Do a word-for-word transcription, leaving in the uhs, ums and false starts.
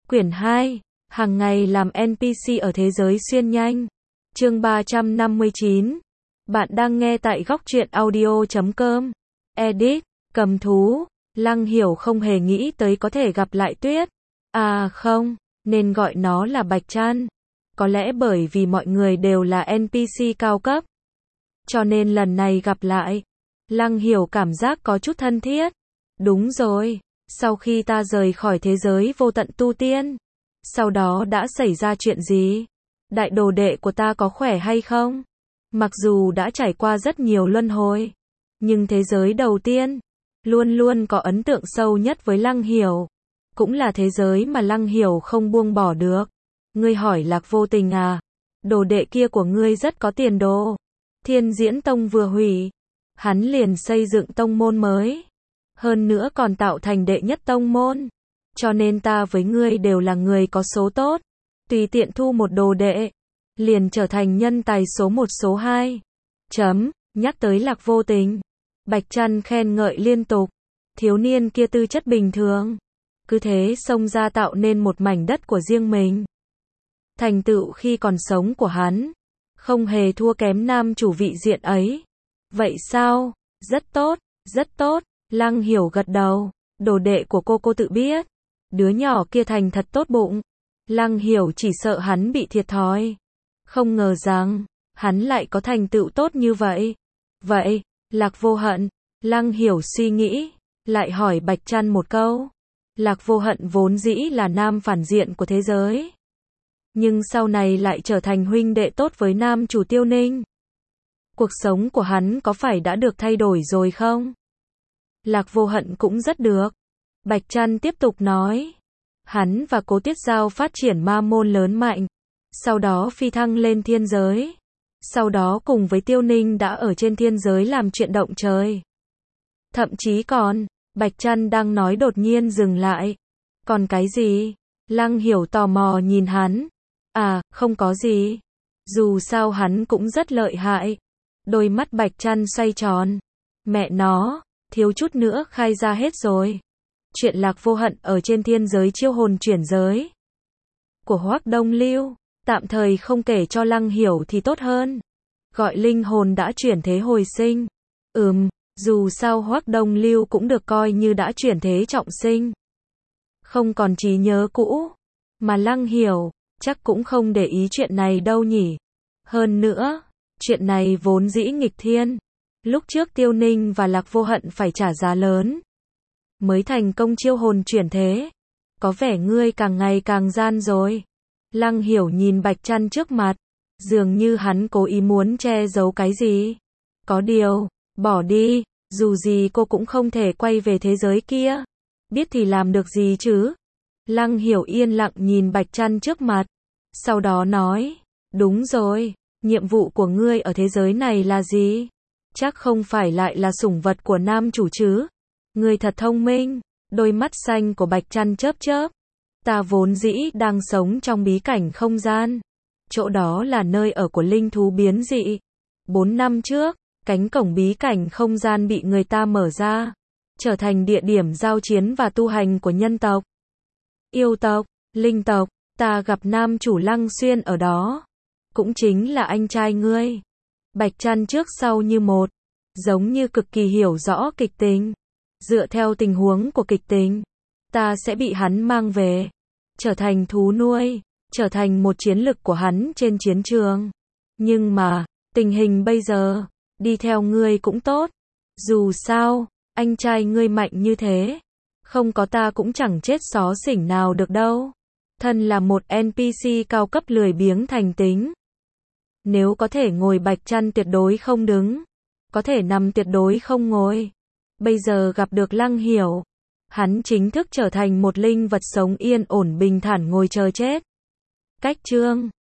Quyển hai, hàng ngày làm en pê xê ở thế giới xuyên nhanh. Chương ba trăm năm mươi chín. Bạn đang nghe tại góc truyện audio chấm com. Edit, cầm thú, Lăng Hiểu không hề nghĩ tới có thể gặp lại Tuyết. À không, nên gọi nó là Bạch Trăn. Có lẽ bởi vì mọi người đều là en pê xê cao cấp. Cho nên lần này gặp lại, Lăng Hiểu cảm giác có chút thân thiết. Đúng rồi, sau khi ta rời khỏi thế giới vô tận tu tiên, sau đó đã xảy ra chuyện gì? Đại đồ đệ của ta có khỏe hay không? Mặc dù đã trải qua rất nhiều luân hồi, nhưng thế giới đầu tiên luôn luôn có ấn tượng sâu nhất với Lăng Hiểu, cũng là thế giới mà Lăng Hiểu không buông bỏ được. Ngươi hỏi Lạc Vô Tình à? Đồ đệ kia của ngươi rất có tiền đồ. Thiên Diễn Tông vừa hủy, hắn liền xây dựng tông môn mới, hơn nữa còn tạo thành đệ nhất tông môn. Cho nên ta với ngươi đều là người có số tốt, tùy tiện thu một đồ đệ, liền trở thành nhân tài số một số hai. Chấm, nhắc tới Lạc Vô Tình, Bạch Trăn khen ngợi liên tục. Thiếu niên kia tư chất bình thường, cứ thế xông ra tạo nên một mảnh đất của riêng mình. Thành tựu khi còn sống của hắn, không hề thua kém nam chủ vị diện ấy. Vậy sao? Rất tốt, rất tốt. Lăng Hiểu gật đầu. Đồ đệ của cô cô tự biết. Đứa nhỏ kia thành thật tốt bụng. Lăng Hiểu chỉ sợ hắn bị thiệt thòi. Không ngờ rằng, hắn lại có thành tựu tốt như vậy. Vậy, Lạc Vô Hận. Lăng Hiểu suy nghĩ, lại hỏi Bạch Trăn một câu. Lạc Vô Hận vốn dĩ là nam phản diện của thế giới, nhưng sau này lại trở thành huynh đệ tốt với nam chủ Tiêu Ninh. Cuộc sống của hắn có phải đã được thay đổi rồi không? Lạc Vô Hận cũng rất được. Bạch Trăn tiếp tục nói. Hắn và Cố Tiết Giao phát triển ma môn lớn mạnh, sau đó phi thăng lên thiên giới. Sau đó cùng với Tiêu Ninh đã ở trên thiên giới làm chuyện động trời. Thậm chí còn, Bạch Trăn đang nói đột nhiên dừng lại. Còn cái gì? Lăng Hiểu tò mò nhìn hắn. À, không có gì. Dù sao hắn cũng rất lợi hại. Đôi mắt Bạch Trăn xoay tròn. Mẹ nó, thiếu chút nữa khai ra hết rồi. Chuyện Lạc Vô Hận ở trên thiên giới chiêu hồn chuyển giới của Hoắc Đông Lưu, tạm thời không kể cho Lăng Hiểu thì tốt hơn. Gọi linh hồn đã chuyển thế hồi sinh. Ừm, dù sao Hoắc Đông Lưu cũng được coi như đã chuyển thế trọng sinh. Không còn trí nhớ cũ. Mà Lăng Hiểu chắc cũng không để ý chuyện này đâu nhỉ. Hơn nữa, chuyện này vốn dĩ nghịch thiên. Lúc trước Tiêu Ninh và Lạc Vô Hận phải trả giá lớn mới thành công chiêu hồn chuyển thế. Có vẻ ngươi càng ngày càng gian rồi. Lăng Hiểu nhìn Bạch Trăn trước mặt, dường như hắn cố ý muốn che giấu cái gì. Có điều, bỏ đi, dù gì cô cũng không thể quay về thế giới kia. Biết thì làm được gì chứ? Lăng Hiểu yên lặng nhìn Bạch Trăn trước mặt, sau đó nói, đúng rồi, nhiệm vụ của ngươi ở thế giới này là gì? Chắc không phải lại là sủng vật của nam chủ chứ? Ngươi thật thông minh. Đôi mắt xanh của Bạch Trăn chớp chớp. Ta vốn dĩ đang sống trong bí cảnh không gian. Chỗ đó là nơi ở của linh thú biến dị. Bốn năm trước, cánh cổng bí cảnh không gian bị người ta mở ra, trở thành địa điểm giao chiến và tu hành của nhân tộc, yêu tộc, linh tộc. Ta gặp nam chủ Lăng Xuyên ở đó, cũng chính là anh trai ngươi. Bạch Trăn trước sau như một, giống như cực kỳ hiểu rõ kịch tính. Dựa theo tình huống của kịch tính, ta sẽ bị hắn mang về, trở thành thú nuôi, trở thành một chiến lực của hắn trên chiến trường. Nhưng mà, tình hình bây giờ, đi theo ngươi cũng tốt. Dù sao, anh trai ngươi mạnh như thế, không có ta cũng chẳng chết xó xỉnh nào được đâu. Thân là một en pê xê cao cấp lười biếng thành tính. Nếu có thể ngồi Bạch Trăn tuyệt đối không đứng, có thể nằm tuyệt đối không ngồi. Bây giờ gặp được Lăng Hiểu, hắn chính thức trở thành một linh vật sống yên ổn bình thản ngồi chờ chết. Cách chương